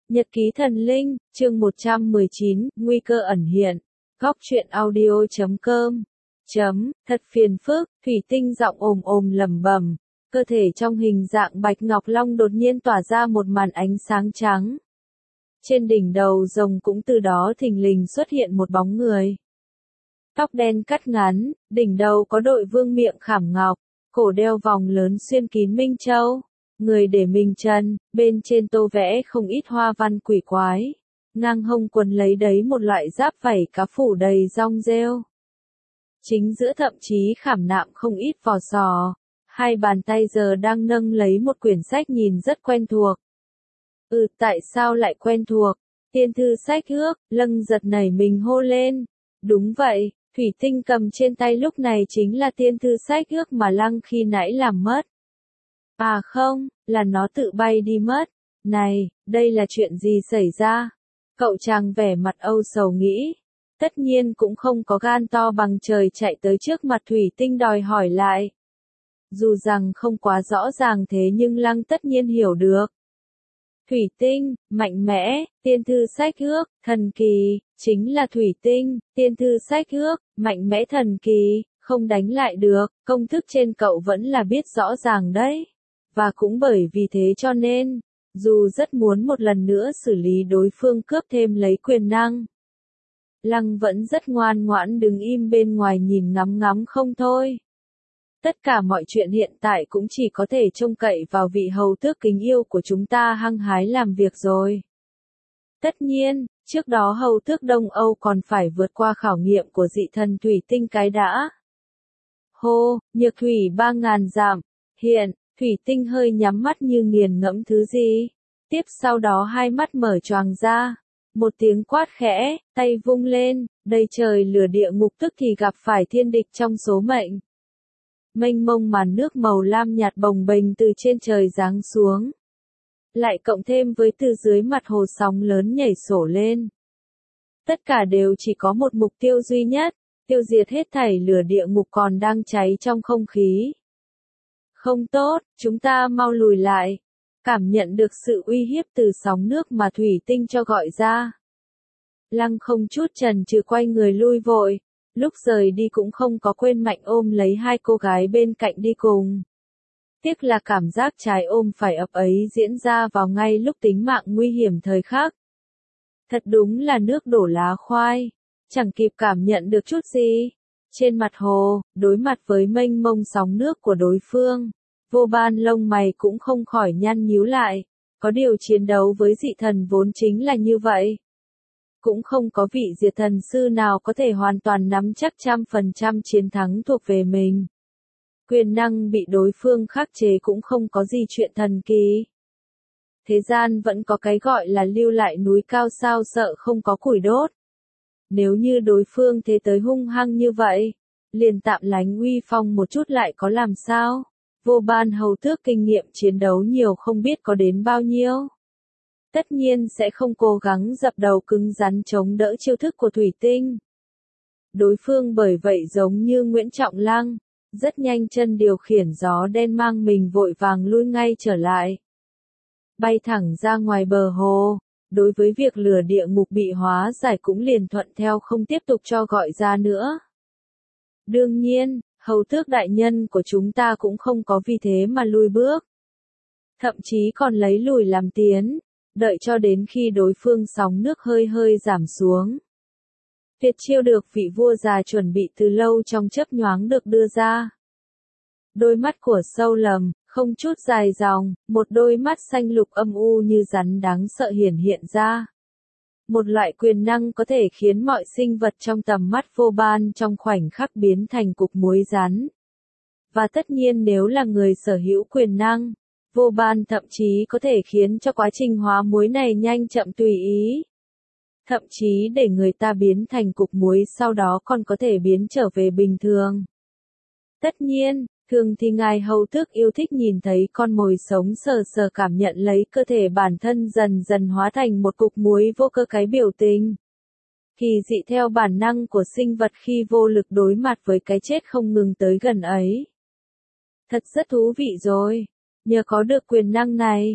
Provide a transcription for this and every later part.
Nhật ký thần linh, chương 119, nguy cơ ẩn hiện. Góc truyện audio.com. Thật phiền phức, thủy tinh giọng ồm ồm lẩm bẩm, cơ thể trong hình dạng bạch ngọc long đột nhiên tỏa ra một màn ánh sáng trắng. Trên đỉnh đầu rồng cũng từ đó thình lình xuất hiện một bóng người. Tóc đen cắt ngắn, đỉnh đầu có đội vương miệng khảm ngọc, cổ đeo vòng lớn xuyên kín minh châu. Người để mình chân, bên trên tô vẽ không ít hoa văn quỷ quái. Ngang hông quần lấy đấy một loại giáp vảy cá phủ đầy rong rêu. Chính giữa thậm chí khảm nạm không ít vỏ sò. Hai bàn tay giờ đang nâng lấy một quyển sách nhìn rất quen thuộc. Tại sao lại quen thuộc? Tiên thư sách ước, Lâng giật nảy mình hô lên. Đúng vậy, thủy tinh cầm trên tay lúc này chính là tiên thư sách ước mà Lăng khi nãy làm mất. À không, là nó tự bay đi mất. Này, đây là chuyện gì xảy ra? Cậu chàng vẻ mặt âu sầu nghĩ. Tất nhiên cũng không có gan to bằng trời chạy tới trước mặt thủy tinh đòi hỏi lại. Dù rằng không quá rõ ràng thế nhưng Lăng tất nhiên hiểu được. Thủy tinh, mạnh mẽ, tiên thư sách ước, thần kỳ, chính là thủy tinh, tiên thư sách ước, mạnh mẽ thần kỳ, không đánh lại được, công thức trên cậu vẫn là biết rõ ràng đấy. Và cũng bởi vì thế cho nên, dù rất muốn một lần nữa xử lý đối phương cướp thêm lấy quyền năng, Lăng vẫn rất ngoan ngoãn đứng im bên ngoài nhìn ngắm ngắm không thôi. Tất cả mọi chuyện hiện tại cũng chỉ có thể trông cậy vào vị hầu tước kính yêu của chúng ta hăng hái làm việc rồi. Tất nhiên, trước đó hầu tước Đông Âu còn phải vượt qua khảo nghiệm của dị thần thủy tinh cái đã. Hô, nhược thủy 3000 dặm, hiện, thủy tinh hơi nhắm mắt như nghiền ngẫm thứ gì. Tiếp sau đó hai mắt mở choàng ra. Một tiếng quát khẽ, tay vung lên, đầy trời lửa địa ngục tức thì gặp phải thiên địch trong số mệnh. Mênh mông màn nước màu lam nhạt bồng bềnh từ trên trời giáng xuống. Lại cộng thêm với từ dưới mặt hồ sóng lớn nhảy sổ lên. Tất cả đều chỉ có một mục tiêu duy nhất, tiêu diệt hết thảy lửa địa ngục còn đang cháy trong không khí. Không tốt, chúng ta mau lùi lại. Cảm nhận được sự uy hiếp từ sóng nước mà thủy tinh cho gọi ra. Lăng không chút chần chừ quay người lui vội. Lúc rời đi cũng không có quên mạnh ôm lấy hai cô gái bên cạnh đi cùng. Tiếc là cảm giác trái ôm phải ấp ấy diễn ra vào ngay lúc tính mạng nguy hiểm thời khắc. Thật đúng là nước đổ lá khoai. Chẳng kịp cảm nhận được chút gì. Trên mặt hồ, đối mặt với mênh mông sóng nước của đối phương. Vô Ban lông mày cũng không khỏi nhăn nhíu lại. Có điều chiến đấu với dị thần vốn chính là như vậy. Cũng không có vị diệt thần sư nào có thể hoàn toàn nắm chắc 100% chiến thắng thuộc về mình. Quyền năng bị đối phương khắc chế cũng không có gì chuyện thần kỳ. Thế gian vẫn có cái gọi là lưu lại núi cao sao sợ không có củi đốt. Nếu như đối phương thế tới hung hăng như vậy, liền tạm lánh uy phong một chút lại có làm sao? Vô Ban hầu tước kinh nghiệm chiến đấu nhiều không biết có đến bao nhiêu. Tất nhiên sẽ không cố gắng dập đầu cứng rắn chống đỡ chiêu thức của thủy tinh. Đối phương bởi vậy giống như Nguyễn Trọng Lăng, rất nhanh chân điều khiển gió đen mang mình vội vàng lui ngay trở lại. Bay thẳng ra ngoài bờ hồ, đối với việc lửa địa ngục bị hóa giải cũng liền thuận theo không tiếp tục cho gọi ra nữa. Đương nhiên, hầu tước đại nhân của chúng ta cũng không có vì thế mà lùi bước. Thậm chí còn lấy lùi làm tiến. Đợi cho đến khi đối phương sóng nước hơi hơi giảm xuống. Tuyệt chiêu được vị vua già chuẩn bị từ lâu trong chớp nhoáng được đưa ra. Đôi mắt của sâu lầm, không chút dài dòng, một đôi mắt xanh lục âm u như rắn đáng sợ hiển hiện ra. Một loại quyền năng có thể khiến mọi sinh vật trong tầm mắt Vô Ban trong khoảnh khắc biến thành cục muối rắn. Và tất nhiên nếu là người sở hữu quyền năng, Vô Ban thậm chí có thể khiến cho quá trình hóa muối này nhanh chậm tùy ý. Thậm chí để người ta biến thành cục muối sau đó còn có thể biến trở về bình thường. Tất nhiên, thường thì ngài hầu tước yêu thích nhìn thấy con mồi sống sờ sờ cảm nhận lấy cơ thể bản thân dần dần hóa thành một cục muối vô cơ cái biểu tình. Kỳ dị theo bản năng của sinh vật khi vô lực đối mặt với cái chết không ngừng tới gần ấy. Thật rất thú vị rồi. Nhờ có được quyền năng này,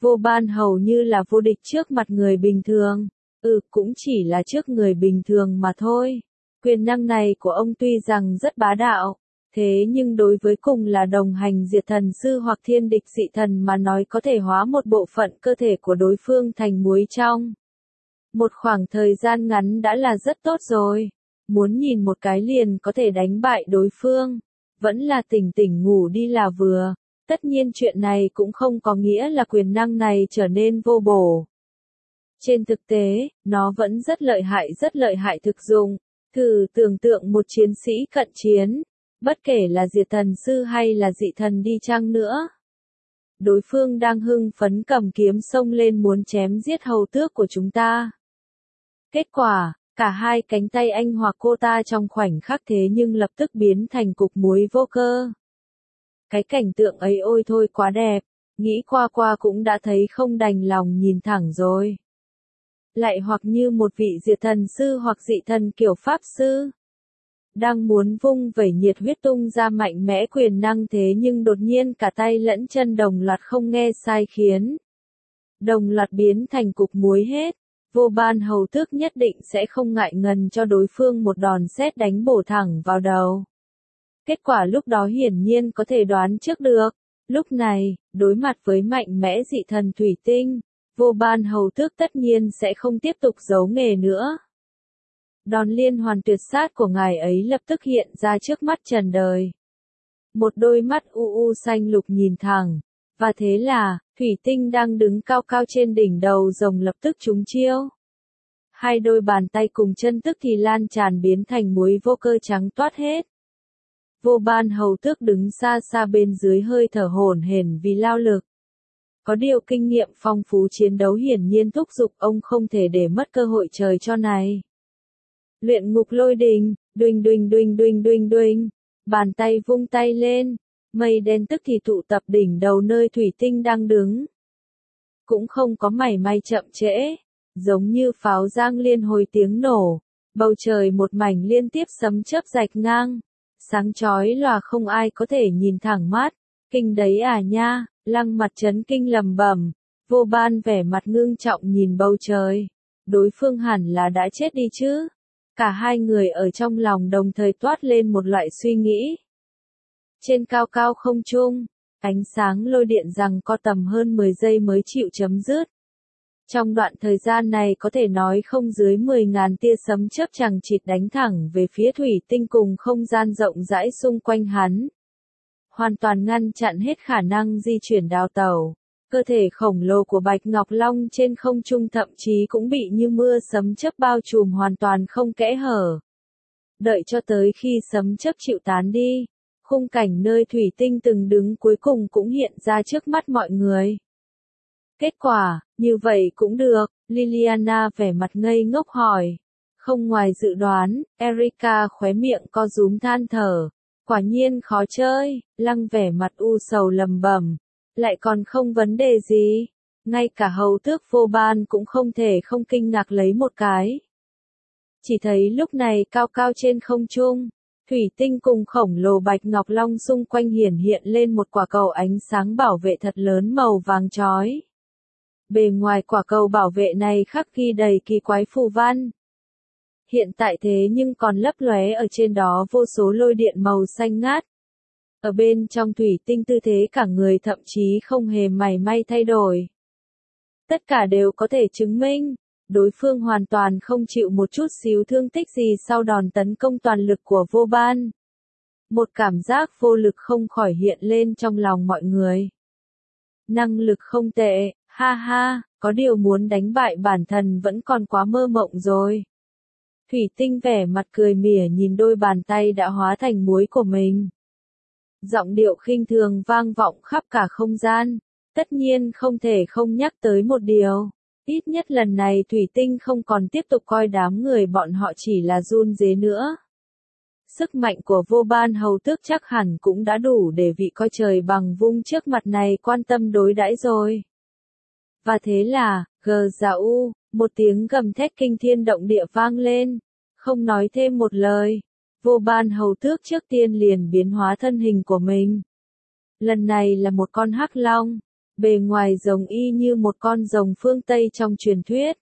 Vô Ban hầu như là vô địch trước mặt người bình thường. Cũng chỉ là trước người bình thường mà thôi. Quyền năng này của ông tuy rằng rất bá đạo, thế nhưng đối với cùng là đồng hành diệt thần sư hoặc thiên địch dị thần mà nói có thể hóa một bộ phận cơ thể của đối phương thành muối trong một khoảng thời gian ngắn đã là rất tốt rồi. Muốn nhìn một cái liền có thể đánh bại đối phương, vẫn là tỉnh tỉnh ngủ đi là vừa. Tất nhiên chuyện này cũng không có nghĩa là quyền năng này trở nên vô bổ. Trên thực tế, nó vẫn rất lợi hại thực dụng. Thử tưởng tượng một chiến sĩ cận chiến, bất kể là diệt thần sư hay là dị thần đi chăng nữa. Đối phương đang hưng phấn cầm kiếm xông lên muốn chém giết hầu tước của chúng ta. Kết quả, cả hai cánh tay anh hoặc cô ta trong khoảnh khắc thế nhưng lập tức biến thành cục muối vô cơ. Cái cảnh tượng ấy ôi thôi quá đẹp, nghĩ qua cũng đã thấy không đành lòng nhìn thẳng rồi. Lại hoặc như một vị diệt thần sư hoặc dị thần kiểu pháp sư. Đang muốn vung vẩy nhiệt huyết tung ra mạnh mẽ quyền năng thế nhưng đột nhiên cả tay lẫn chân đồng loạt không nghe sai khiến. Đồng loạt biến thành cục muối hết. Vô Ban hầu tước nhất định sẽ không ngại ngần cho đối phương một đòn sét đánh bổ thẳng vào đầu. Kết quả lúc đó hiển nhiên có thể đoán trước được. Lúc này, đối mặt với mạnh mẽ dị thần thủy tinh, Vô Ban hầu tước tất nhiên sẽ không tiếp tục giấu nghề nữa. Đòn liên hoàn tuyệt sát của ngài ấy lập tức hiện ra trước mắt trần đời. Một đôi mắt u xanh lục nhìn thẳng, và thế là, thủy tinh đang đứng cao cao trên đỉnh đầu rồng lập tức trúng chiêu. Hai đôi bàn tay cùng chân tức thì lan tràn biến thành muối vô cơ trắng toát hết. Vô Ban hầu tước đứng xa xa bên dưới hơi thở hổn hển vì lao lực. Có điều kinh nghiệm phong phú chiến đấu hiển nhiên thúc giục ông không thể để mất cơ hội trời cho này. Luyện ngục lôi đình, duỳnh, bàn tay vung tay lên, mây đen tức thì tụ tập đỉnh đầu nơi thủy tinh đang đứng. Cũng không có mảy may chậm trễ, giống như pháo giang liên hồi tiếng nổ, bầu trời một mảnh liên tiếp sấm chớp rạch ngang, sáng chói lòa không ai có thể nhìn thẳng mắt, kinh đấy à nha, Lăng Mặt chấn kinh lầm bầm, Vô Ban vẻ mặt ngưng trọng nhìn bầu trời, đối phương hẳn là đã chết đi chứ. Cả hai người ở trong lòng đồng thời toát lên một loại suy nghĩ. Trên cao cao không trung, ánh sáng lôi điện rằng co tầm hơn 10 giây mới chịu chấm dứt. Trong đoạn thời gian này có thể nói không dưới 10.000 tia sấm chớp chằng chịt đánh thẳng về phía thủy tinh cùng không gian rộng rãi xung quanh hắn. Hoàn toàn ngăn chặn hết khả năng di chuyển đào tẩu. Cơ thể khổng lồ của Bạch Ngọc Long trên không trung thậm chí cũng bị như mưa sấm chớp bao trùm hoàn toàn không kẽ hở. Đợi cho tới khi sấm chớp chịu tán đi, khung cảnh nơi thủy tinh từng đứng cuối cùng cũng hiện ra trước mắt mọi người. Kết quả, như vậy cũng được, Liliana vẻ mặt ngây ngốc hỏi. Không ngoài dự đoán, Erika khóe miệng co rúm than thở. Quả nhiên khó chơi, Lăng vẻ mặt u sầu lầm bầm. Lại còn không vấn đề gì. Ngay cả hầu tước Vô Ban cũng không thể không kinh ngạc lấy một cái. Chỉ thấy lúc này cao cao trên không trung, thủy tinh cùng khổng lồ Bạch Ngọc Long xung quanh hiển hiện lên một quả cầu ánh sáng bảo vệ thật lớn màu vàng chói. Bề ngoài quả cầu bảo vệ này khắc ghi đầy kỳ quái phù văn. Hiện tại thế nhưng còn lấp lóe ở trên đó vô số lôi điện màu xanh ngát. Ở bên trong thủy tinh tư thế cả người thậm chí không hề mảy may thay đổi. Tất cả đều có thể chứng minh, đối phương hoàn toàn không chịu một chút xíu thương tích gì sau đòn tấn công toàn lực của Vô Ban. Một cảm giác vô lực không khỏi hiện lên trong lòng mọi người. Năng lực không tệ, ha ha, có điều muốn đánh bại bản thân vẫn còn quá mơ mộng rồi. Thủy tinh vẻ mặt cười mỉa nhìn đôi bàn tay đã hóa thành muối của mình. Giọng điệu khinh thường vang vọng khắp cả không gian. Tất nhiên không thể không nhắc tới một điều. Ít nhất lần này thủy tinh không còn tiếp tục coi đám người bọn họ chỉ là run rế nữa. Sức mạnh của Vô Ban hầu tước chắc hẳn cũng đã đủ để vị coi trời bằng vung trước mặt này quan tâm đối đãi rồi. Và thế là, G.G.U, một tiếng gầm thét kinh thiên động địa vang lên. Không nói thêm một lời, Vô Ban hầu tước trước tiên liền biến hóa thân hình của mình. Lần này là một con hắc long. Bề ngoài giống y như một con rồng phương Tây trong truyền thuyết.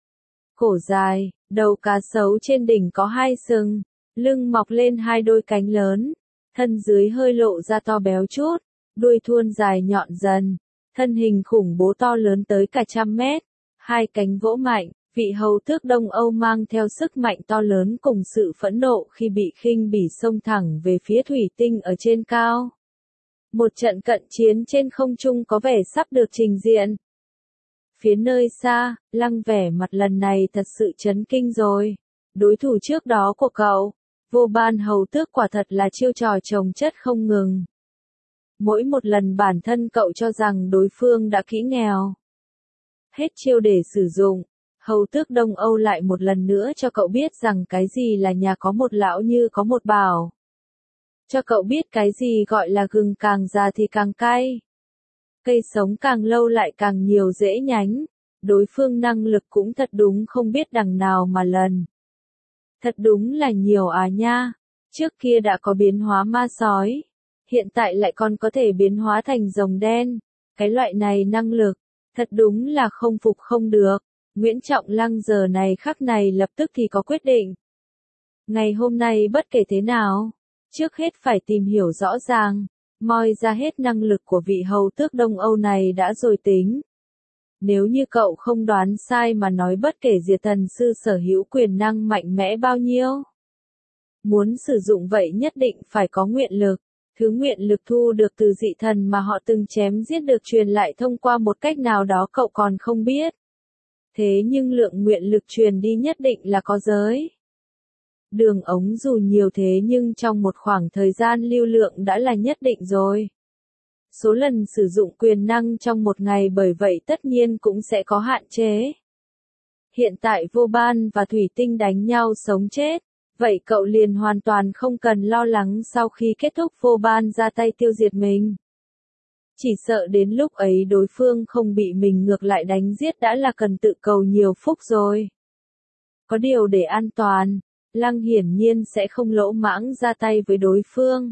Cổ dài, đầu cá sấu trên đỉnh có hai sừng, lưng mọc lên hai đôi cánh lớn, thân dưới hơi lộ ra to béo chút, đuôi thuôn dài nhọn dần, thân hình khủng bố to lớn tới cả 100 mét, hai cánh vỗ mạnh, vị hầu tước Đông Âu mang theo sức mạnh to lớn cùng sự phẫn nộ khi bị khinh bỉ xông thẳng về phía thủy tinh ở trên cao. Một trận cận chiến trên không trung có vẻ sắp được trình diện. Phía nơi xa, Lăng vẻ mặt lần này thật sự chấn kinh rồi. Đối thủ trước đó của cậu, Vô Ban hầu tước quả thật là chiêu trò chồng chất không ngừng. Mỗi một lần bản thân cậu cho rằng đối phương đã kỹ nghèo. Hết chiêu để sử dụng, hầu tước Đông Âu lại một lần nữa cho cậu biết rằng cái gì là nhà có một lão như có một bảo. Cho cậu biết cái gì gọi là gừng càng già thì càng cay. Cây sống càng lâu lại càng nhiều rễ nhánh, đối phương năng lực cũng thật đúng không biết đằng nào mà lần. Thật đúng là nhiều à nha, trước kia đã có biến hóa ma sói, hiện tại lại còn có thể biến hóa thành rồng đen, cái loại này năng lực, thật đúng là không phục không được. Nguyễn Trọng Lăng giờ này khắc này lập tức thì có quyết định. Ngày hôm nay bất kể thế nào, trước hết phải tìm hiểu rõ ràng, moi ra hết năng lực của vị hầu tước Đông Âu này đã rồi tính. Nếu như cậu không đoán sai mà nói bất kể Diệt Thần Sư sở hữu quyền năng mạnh mẽ bao nhiêu. Muốn sử dụng vậy nhất định phải có nguyện lực, thứ nguyện lực thu được từ dị thần mà họ từng chém giết được truyền lại thông qua một cách nào đó cậu còn không biết. Thế nhưng lượng nguyện lực truyền đi nhất định là có giới. Đường ống dù nhiều thế nhưng trong một khoảng thời gian lưu lượng đã là nhất định rồi. Số lần sử dụng quyền năng trong một ngày bởi vậy tất nhiên cũng sẽ có hạn chế. Hiện tại Vô Ban và Thủy Tinh đánh nhau sống chết, vậy cậu liền hoàn toàn không cần lo lắng sau khi kết thúc Vô Ban ra tay tiêu diệt mình. Chỉ sợ đến lúc ấy đối phương không bị mình ngược lại đánh giết đã là cần tự cầu nhiều phúc rồi. Có điều để an toàn, Lăng hiển nhiên sẽ không lỗ mãng ra tay với đối phương.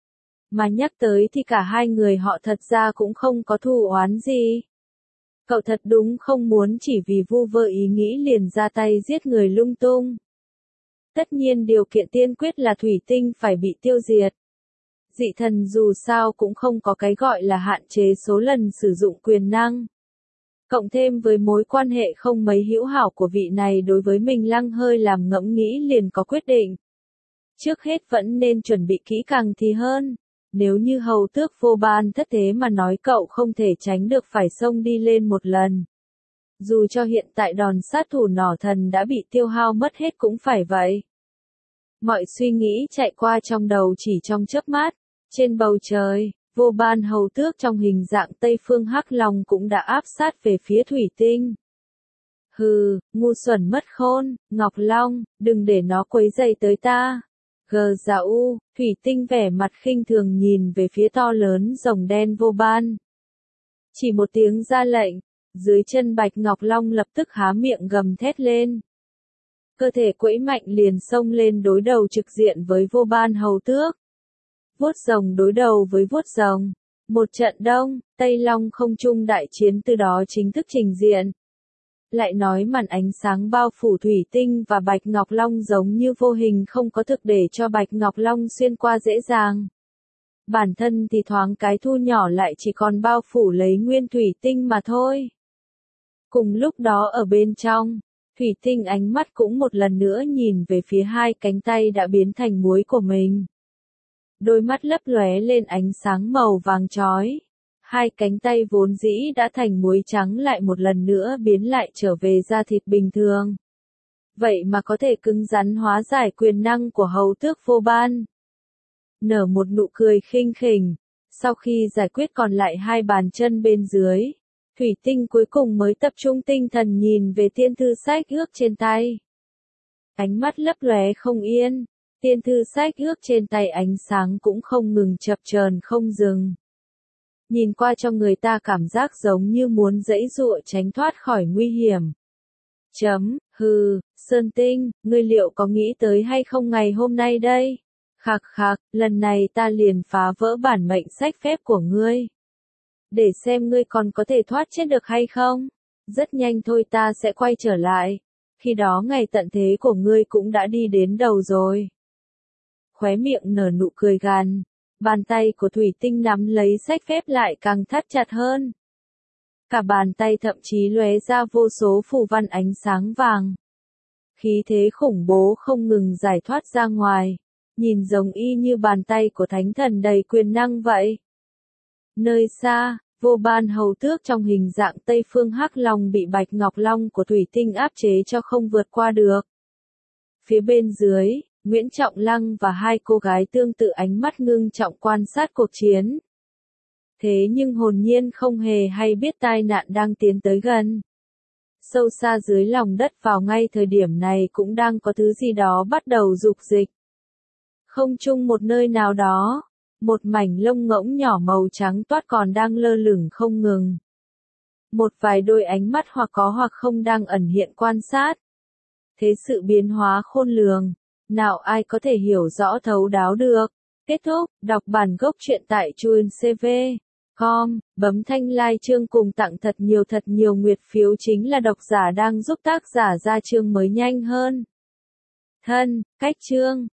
Mà nhắc tới thì cả hai người họ thật ra cũng không có thù oán gì. Cậu thật đúng không muốn chỉ vì vu vơ ý nghĩ liền ra tay giết người lung tung. Tất nhiên điều kiện tiên quyết là thủy tinh phải bị tiêu diệt. Dị thần dù sao cũng không có cái gọi là hạn chế số lần sử dụng quyền năng. Cộng thêm với mối quan hệ không mấy hữu hảo của vị này đối với mình, Lăng hơi làm ngẫm nghĩ liền có quyết định. Trước hết vẫn nên chuẩn bị kỹ càng thì hơn. Nếu như hầu tước Vô Ban thất thế mà nói cậu không thể tránh được phải xông đi lên một lần. Dù cho hiện tại đòn sát thủ nỏ thần đã bị tiêu hao mất hết cũng phải vậy. Mọi suy nghĩ chạy qua trong đầu chỉ trong chớp mắt. Trên bầu trời, Vô Ban hầu tước trong hình dạng Tây Phương Hắc Long cũng đã áp sát về phía thủy tinh. Hừ, ngu xuẩn mất khôn, Ngọc Long, đừng để nó quấy rầy tới ta. Gờ dạ u, thủy tinh vẻ mặt khinh thường nhìn về phía to lớn rồng đen Vô Ban. Chỉ một tiếng ra lệnh, dưới chân Bạch Ngọc Long lập tức há miệng gầm thét lên. Cơ thể quẫy mạnh liền xông lên đối đầu trực diện với Vô Ban hầu tước. Vuốt rồng đối đầu với vuốt rồng. Một trận Đông, Tây Long không trung đại chiến từ đó chính thức trình diện. Lại nói màn ánh sáng bao phủ thủy tinh và Bạch Ngọc Long giống như vô hình không có thực để cho Bạch Ngọc Long xuyên qua dễ dàng. Bản thân thì thoáng cái thu nhỏ lại chỉ còn bao phủ lấy nguyên thủy tinh mà thôi. Cùng lúc đó ở bên trong, thủy tinh ánh mắt cũng một lần nữa nhìn về phía hai cánh tay đã biến thành muối của mình. Đôi mắt lấp lóe lên ánh sáng màu vàng chói. Hai cánh tay vốn dĩ đã thành muối trắng lại một lần nữa biến lại trở về da thịt bình thường. Vậy mà có thể cứng rắn hóa giải quyền năng của hầu tước Vô Ban. Nở một nụ cười khinh khỉnh. Sau khi giải quyết còn lại hai bàn chân bên dưới, thủy tinh cuối cùng mới tập trung tinh thần nhìn về tiên thư sách ước trên tay. Ánh mắt lấp lóe không yên. Tiên thư sách ước trên tay ánh sáng cũng không ngừng chập chờn không dừng. Nhìn qua cho người ta cảm giác giống như muốn giãy giụa tránh thoát khỏi nguy hiểm. Hừ, Sơn Tinh, ngươi liệu có nghĩ tới hay không ngày hôm nay đây? Khạc khạc, lần này ta liền phá vỡ bản mệnh sách phép của ngươi. để xem ngươi còn có thể thoát chết được hay không. Rất nhanh thôi ta sẽ quay trở lại. Khi đó ngày tận thế của ngươi cũng đã đi đến đầu rồi. Khóe miệng nở nụ cười gằn. Bàn tay của thủy tinh nắm lấy sách phép lại càng thắt chặt hơn. Cả bàn tay thậm chí lóe ra vô số phù văn ánh sáng vàng. Khí thế khủng bố không ngừng giải thoát ra ngoài. Nhìn giống y như bàn tay của thánh thần đầy quyền năng vậy. Nơi xa, vô ban hầu tước trong hình dạng Tây Phương Hắc Long bị Bạch Ngọc Long của thủy tinh áp chế cho không vượt qua được. Phía bên dưới, Nguyễn Trọng Lăng và hai cô gái tương tự ánh mắt ngưng trọng quan sát cuộc chiến. Thế nhưng hồn nhiên không hề hay biết tai nạn đang tiến tới gần. Sâu xa dưới lòng đất vào ngay thời điểm này cũng đang có thứ gì đó bắt đầu dục dịch. Không chung một nơi nào đó, một mảnh lông ngỗng nhỏ màu trắng toát còn đang lơ lửng không ngừng. Một vài đôi ánh mắt hoặc có hoặc không đang ẩn hiện quan sát. Thế sự biến hóa khôn lường, nào ai có thể hiểu rõ thấu đáo được. Kết thúc, đọc bản gốc truyện tại chuyencv.com, bấm thanh like chương cùng tặng thật nhiều nguyệt phiếu chính là độc giả đang giúp tác giả ra chương mới nhanh hơn. Thân, cách chương.